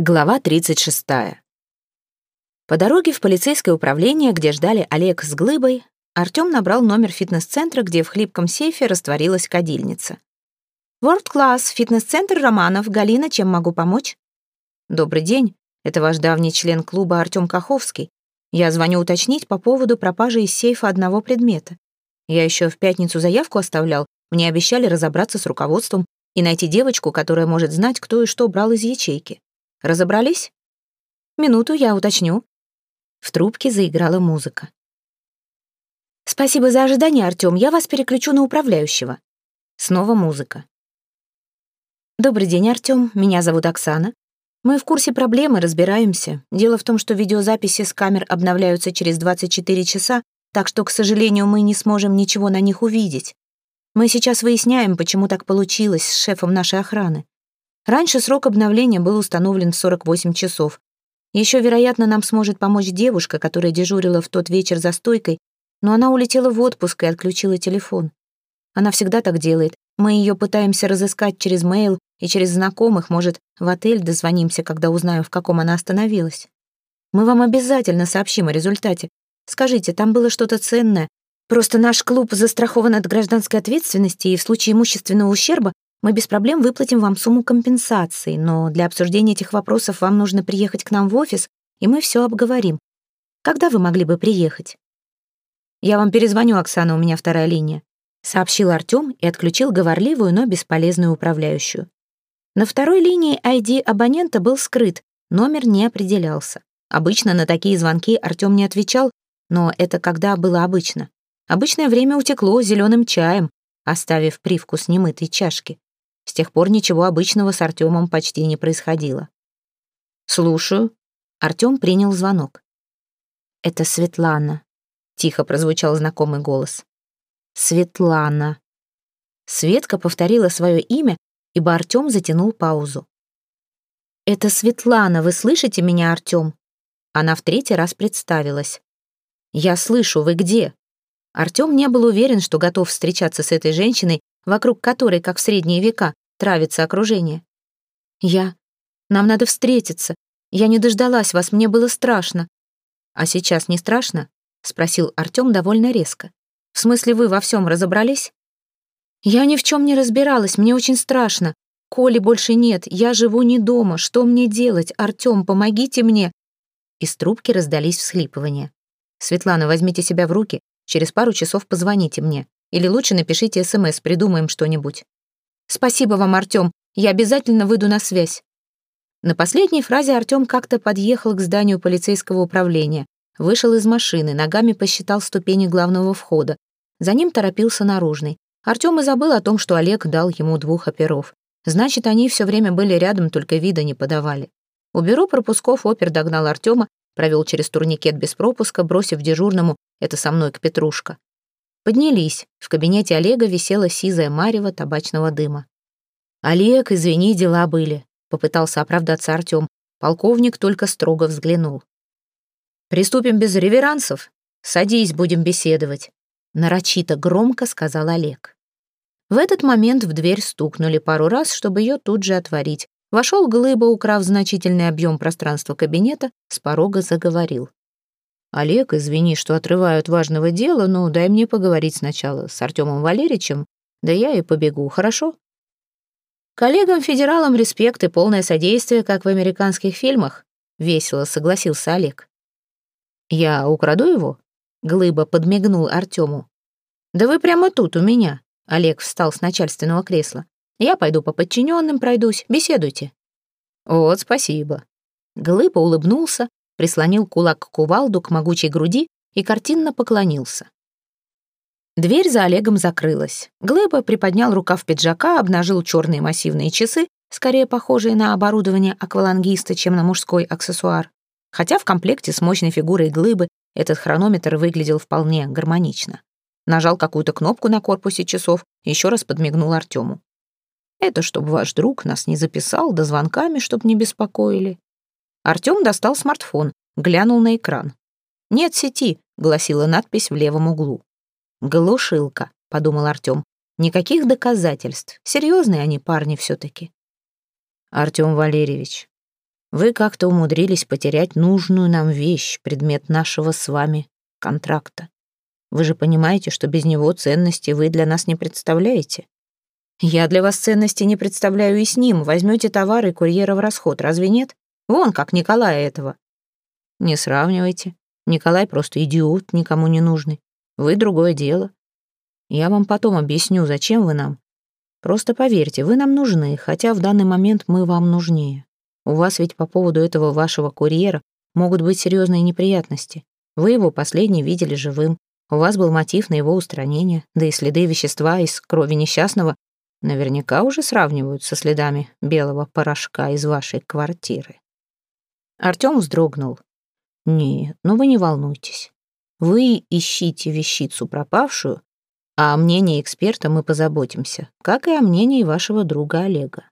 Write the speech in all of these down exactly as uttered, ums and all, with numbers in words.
Глава тридцать шестая. По дороге в полицейское управление, где ждали Олег с Глыбой, Артём набрал номер фитнес-центра, где в хлипком сейфе растворилась кадильница. World Class, фитнес-центр Романов. Галина, чем могу помочь? Добрый день. Это ваш давний член клуба Артём Каховский. Я звоню уточнить по поводу пропажи из сейфа одного предмета. Я еще в пятницу заявку оставлял. Мне обещали разобраться с руководством и найти девочку, которая может знать, кто и что брал из ячейки. Разобрались? Минуту, я уточню. В трубке заиграла музыка. Спасибо за ожидание, Артём. Я вас переключу на управляющего. Снова музыка. Добрый день, Артём. Меня зовут Оксана. Мы в курсе проблемы, разбираемся. Дело в том, что видеозаписи с камер обновляются через двадцать четыре часа, так что, к сожалению, мы не сможем ничего на них увидеть. Мы сейчас выясняем, почему так получилось с шефом нашей охраны. Раньше срок обновления был установлен в сорок восемь часов. Еще, вероятно, нам сможет помочь девушка, которая дежурила в тот вечер за стойкой, но она улетела в отпуск и отключила телефон. Она всегда так делает. Мы ее пытаемся разыскать через мейл и через знакомых, может, в отель дозвонимся, когда узнаем, в каком она остановилась. Мы вам обязательно сообщим о результате. Скажите, там было что-то ценное? Просто наш клуб застрахован от гражданской ответственности, и в случае имущественного ущерба мы без проблем выплатим вам сумму компенсации, но для обсуждения этих вопросов вам нужно приехать к нам в офис, и мы все обговорим. Когда вы могли бы приехать? Я вам перезвоню, Оксана, у меня вторая линия, сообщил Артём и отключил говорливую, но бесполезную управляющую. На второй линии ай ди абонента был скрыт, номер не определялся. Обычно на такие звонки Артём не отвечал, но это когда было обычно. Обычное время утекло зеленым чаем, оставив привкус немытой чашки. С тех пор ничего обычного с Артёмом почти не происходило. «Слушаю». Артём принял звонок. «Это Светлана», — тихо прозвучал знакомый голос. «Светлана». Светка повторила своё имя, ибо Артём затянул паузу. «Это Светлана, вы слышите меня, Артём?» Она в третий раз представилась. «Я слышу, вы где?» Артём не был уверен, что готов встречаться с этой женщиной, вокруг которой, как в средние века, травится окружение. «Я... Нам надо встретиться. Я не дождалась вас, мне было страшно». «А сейчас не страшно?» — спросил Артём довольно резко. «В смысле, вы во всем разобрались?» «Я ни в чем не разбиралась, мне очень страшно. Коли больше нет, я живу не дома. Что мне делать? Артём, помогите мне!» Из трубки раздались всхлипывания. «Светлана, возьмите себя в руки. Через пару часов позвоните мне. Или лучше напишите СМС, придумаем что-нибудь». «Спасибо вам, Артём. Я обязательно выйду на связь». На последней фразе Артём как-то подъехал к зданию полицейского управления, вышел из машины, ногами посчитал ступени главного входа. За ним торопился наружный. Артём и забыл о том, что Олег дал ему двух оперов. Значит, они все время были рядом, только вида не подавали. У бюро пропусков опер догнал Артёма, провел через турникет без пропуска, бросив дежурному «это со мной к Петрушка». Поднялись. В кабинете Олега висела сизая марево табачного дыма. «Олег, извини, дела были», — попытался оправдаться Артём. Полковник только строго взглянул. «Приступим без реверансов. Садись, будем беседовать», — нарочито громко сказал Олег. В этот момент в дверь стукнули пару раз, чтобы ее тут же отворить. Вошел Глыба, украв значительный объем пространства кабинета, с порога заговорил. «Олег, извини, что отрываю от важного дела, но дай мне поговорить сначала с Артёмом Валерьевичем, да я и побегу, хорошо?» «Коллегам-федералам респект и полное содействие, как в американских фильмах», — весело согласился Олег. «Я украду его?» — Глыба подмигнул Артёму. «Да вы прямо тут у меня», — Олег встал с начальственного кресла. «Я пойду по подчиненным пройдусь, беседуйте». «Вот, спасибо». Глыба улыбнулся, прислонил кулак к кувалду, к могучей груди и картинно поклонился. Дверь за Олегом закрылась. Глыба приподнял рукав пиджака, обнажил черные массивные часы, скорее похожие на оборудование аквалангиста, чем на мужской аксессуар. Хотя в комплекте с мощной фигурой Глыбы этот хронометр выглядел вполне гармонично. Нажал какую-то кнопку на корпусе часов и еще раз подмигнул Артёму. «Это чтобы ваш друг нас не записал, да звонками, чтоб не беспокоили». Артём достал смартфон, глянул на экран. «Нет сети», — гласила надпись в левом углу. «Глушилка», — подумал Артём. «Никаких доказательств. Серьезные они парни все-таки». «Артём Валерьевич». Вы как-то умудрились потерять нужную нам вещь, предмет нашего с вами контракта. Вы же понимаете, что без него ценности вы для нас не представляете. Я для вас ценности не представляю и с ним. Возьмете товар и курьера в расход, разве нет? Вон как Николая этого. Не сравнивайте. Николай просто идиот, никому не нужный. Вы другое дело. Я вам потом объясню, зачем вы нам. Просто поверьте, вы нам нужны, хотя в данный момент мы вам нужнее. У вас ведь по поводу этого вашего курьера могут быть серьезные неприятности. Вы его последний видели живым. У вас был мотив на его устранение, да и следы вещества из крови несчастного наверняка уже сравнивают со следами белого порошка из вашей квартиры. Артём вздрогнул. Нет, ну вы не волнуйтесь. Вы ищите вещицу пропавшую, а о мнении эксперта мы позаботимся, как и о мнении вашего друга Олега.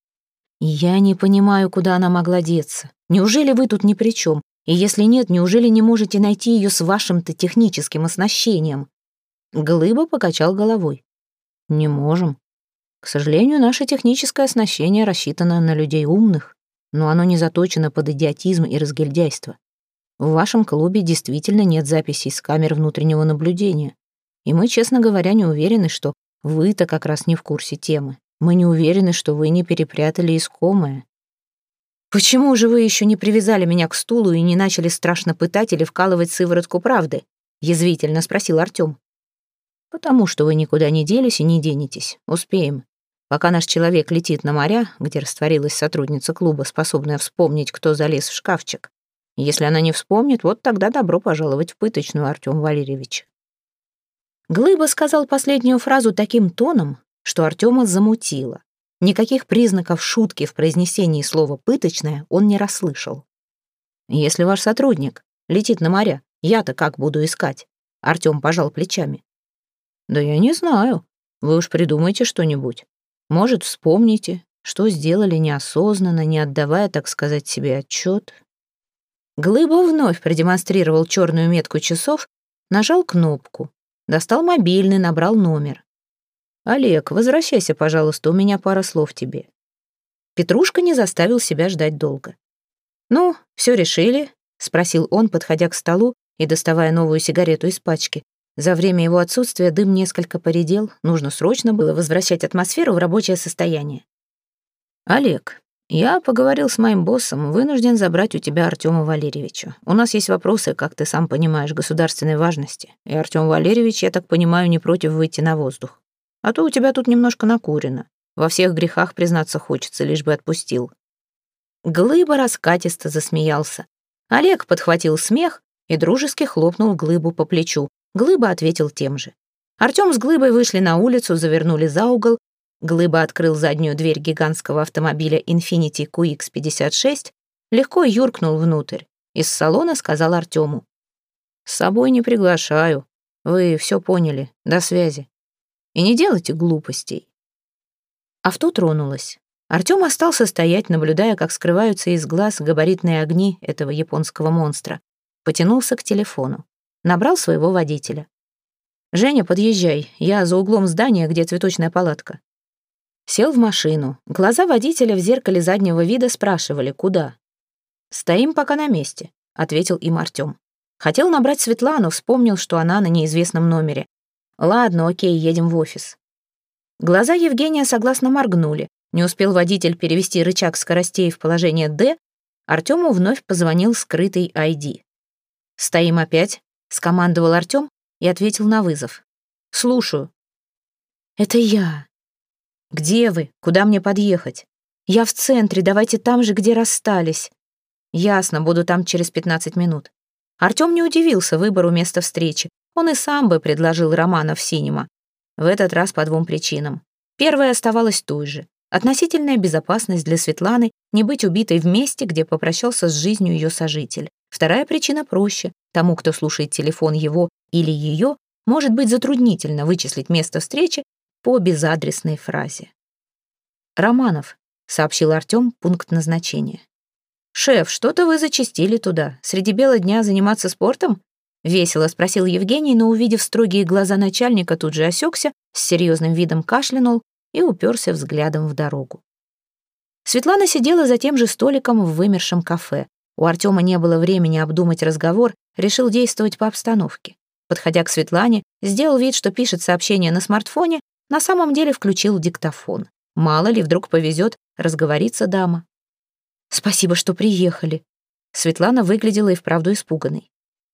Я не понимаю, куда она могла деться. Неужели вы тут ни при чем? И если нет, неужели не можете найти ее с вашим-то техническим оснащением? Глыба покачал головой. Не можем. К сожалению, наше техническое оснащение рассчитано на людей умных, но оно не заточено под идиотизм и разгильдяйство. В вашем клубе действительно нет записей с камер внутреннего наблюдения, и мы, честно говоря, не уверены, что вы-то как раз не в курсе темы. Мы не уверены, что вы не перепрятали искомое. Почему же вы еще не привязали меня к стулу и не начали страшно пытать или вкалывать сыворотку правды? Язвительно спросил Артём. Потому что вы никуда не делись и не денетесь. Успеем. Пока наш человек летит на моря, где растворилась сотрудница клуба, способная вспомнить, кто залез в шкафчик. Если она не вспомнит, вот тогда добро пожаловать в пыточную, Артём Валерьевич. Глыба сказал последнюю фразу таким тоном, что Артёма замутило. Никаких признаков шутки в произнесении слова «пыточная» он не расслышал. «Если ваш сотрудник летит на моря, я-то как буду искать?» Артём пожал плечами. «Да я не знаю. Вы уж придумайте что-нибудь. Может, вспомните, что сделали неосознанно, не отдавая, так сказать, себе отчет». Глыба вновь продемонстрировал черную метку часов, нажал кнопку, достал мобильный, набрал номер. «Олег, возвращайся, пожалуйста, у меня пара слов тебе». Петрушка не заставил себя ждать долго. «Ну, все решили?» — спросил он, подходя к столу и доставая новую сигарету из пачки. За время его отсутствия дым несколько поредел, нужно срочно было возвращать атмосферу в рабочее состояние. «Олег, я поговорил с моим боссом, вынужден забрать у тебя Артёма Валерьевича. У нас есть вопросы, как ты сам понимаешь, государственной важности, и Артём Валерьевич, я так понимаю, не против выйти на воздух. А то у тебя тут немножко накурено. Во всех грехах признаться хочется, лишь бы отпустил». Глыба раскатисто засмеялся. Олег подхватил смех и дружески хлопнул Глыбу по плечу. Глыба ответил тем же. Артём с Глыбой вышли на улицу, завернули за угол. Глыба открыл заднюю дверь гигантского автомобиля Infiniti кью икс пятьдесят шесть, легко юркнул внутрь. Из салона сказал Артёму: «С собой не приглашаю. Вы все поняли. До связи. И не делайте глупостей». Авто тронулось. Артём остался стоять, наблюдая, как скрываются из глаз габаритные огни этого японского монстра. Потянулся к телефону. Набрал своего водителя. «Женя, подъезжай. Я за углом здания, где цветочная палатка». Сел в машину. Глаза водителя в зеркале заднего вида спрашивали, куда. «Стоим пока на месте», — ответил им Артём. Хотел набрать Светлану, вспомнил, что она на неизвестном номере. «Ладно, окей, едем в офис». Глаза Евгения согласно моргнули. Не успел водитель перевести рычаг скоростей в положение «Д», Артёму вновь позвонил скрытый ай ди. «Стоим опять», — скомандовал Артём и ответил на вызов. «Слушаю». «Это я». «Где вы? Куда мне подъехать?» «Я в центре, давайте там же, где расстались». «Ясно, буду там через пятнадцать минут». Артём не удивился выбору места встречи. Он и сам бы предложил Романов Синема. В этот раз по двум причинам. Первая оставалась той же. Относительная безопасность для Светланы, не быть убитой в месте, где попрощался с жизнью ее сожитель. Вторая причина проще. Тому, кто слушает телефон его или ее, может быть затруднительно вычислить место встречи по безадресной фразе. «Романов», — сообщил Артём пункт назначения. «Шеф, что-то вы зачастили туда. Среди бела дня заниматься спортом?» — весело спросил Евгений, но, увидев строгие глаза начальника, тут же осекся, с серьезным видом кашлянул и уперся взглядом в дорогу. Светлана сидела за тем же столиком в вымершем кафе. У Артема не было времени обдумать разговор, решил действовать по обстановке. Подходя к Светлане, сделал вид, что пишет сообщение на смартфоне, на самом деле включил диктофон. Мало ли, вдруг повезет, разговорится дама. «Спасибо, что приехали». Светлана выглядела и вправду испуганной.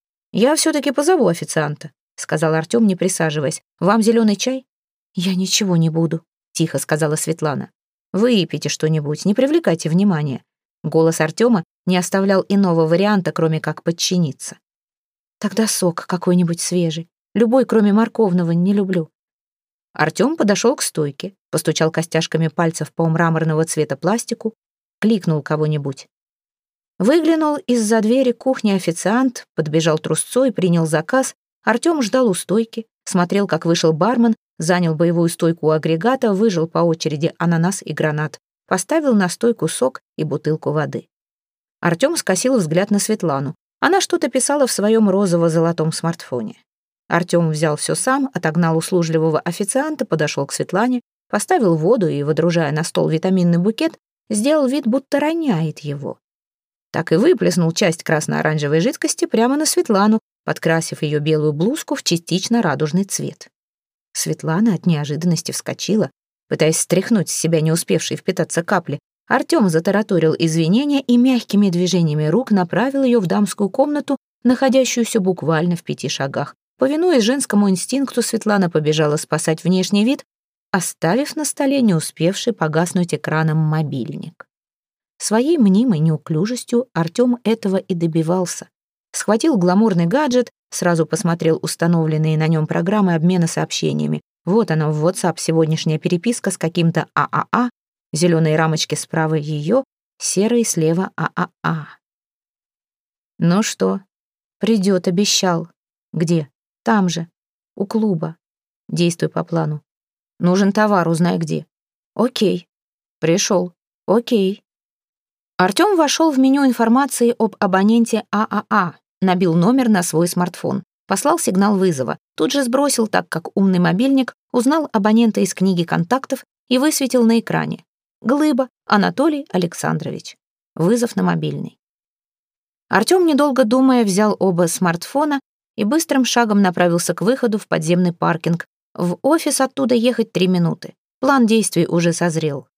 «Я все-таки позову официанта», — сказал Артем, не присаживаясь. «Вам зеленый чай?» «Я ничего не буду», — тихо сказала Светлана. «Выпейте что-нибудь, не привлекайте внимания». Голос Артема не оставлял иного варианта, кроме как подчиниться. «Тогда сок какой-нибудь свежий. Любой, кроме морковного, не люблю». Артем подошел к стойке, постучал костяшками пальцев по мраморного цвета пластику, кликнул кого-нибудь. Выглянул из-за двери кухни официант, подбежал трусцой, принял заказ. Артем ждал у стойки, смотрел, как вышел бармен, занял боевую стойку у агрегата, выжал по очереди ананас и гранат, поставил на стойку сок и бутылку воды. Артем скосил взгляд на Светлану. Она что-то писала в своем розово-золотом смартфоне. Артем взял все сам, отогнал услужливого официанта, подошел к Светлане, поставил воду и, выдружая на стол витаминный букет, сделал вид, будто роняет его. Так и выплеснул часть красно-оранжевой жидкости прямо на Светлану, подкрасив ее белую блузку в частично радужный цвет. Светлана от неожиданности вскочила, пытаясь стряхнуть с себя не успевшие впитаться капли. Артем затараторил извинения и мягкими движениями рук направил ее в дамскую комнату, находящуюся буквально в пяти шагах. Повинуясь женскому инстинкту, Светлана побежала спасать внешний вид, оставив на столе не успевший погаснуть экраном мобильник. Своей мнимой неуклюжестью Артем этого и добивался. Схватил гламурный гаджет, сразу посмотрел установленные на нем программы обмена сообщениями. Вот она в WhatsApp сегодняшняя переписка с каким-то ААА, зеленые рамочки справа ее, серые слева ААА. Ну что, придет, обещал. Где? Там же, у клуба. Действуй по плану. Нужен товар, узнай где. Окей. Пришел. Окей. Артем вошел в меню информации об абоненте ААА, набил номер на свой смартфон, послал сигнал вызова, тут же сбросил, так как умный мобильник узнал абонента из книги контактов и высветил на экране. Глыба Анатолий Александрович. Вызов на мобильный. Артем, недолго думая, взял оба смартфона и быстрым шагом направился к выходу в подземный паркинг. В офис оттуда ехать три минуты. План действий уже созрел.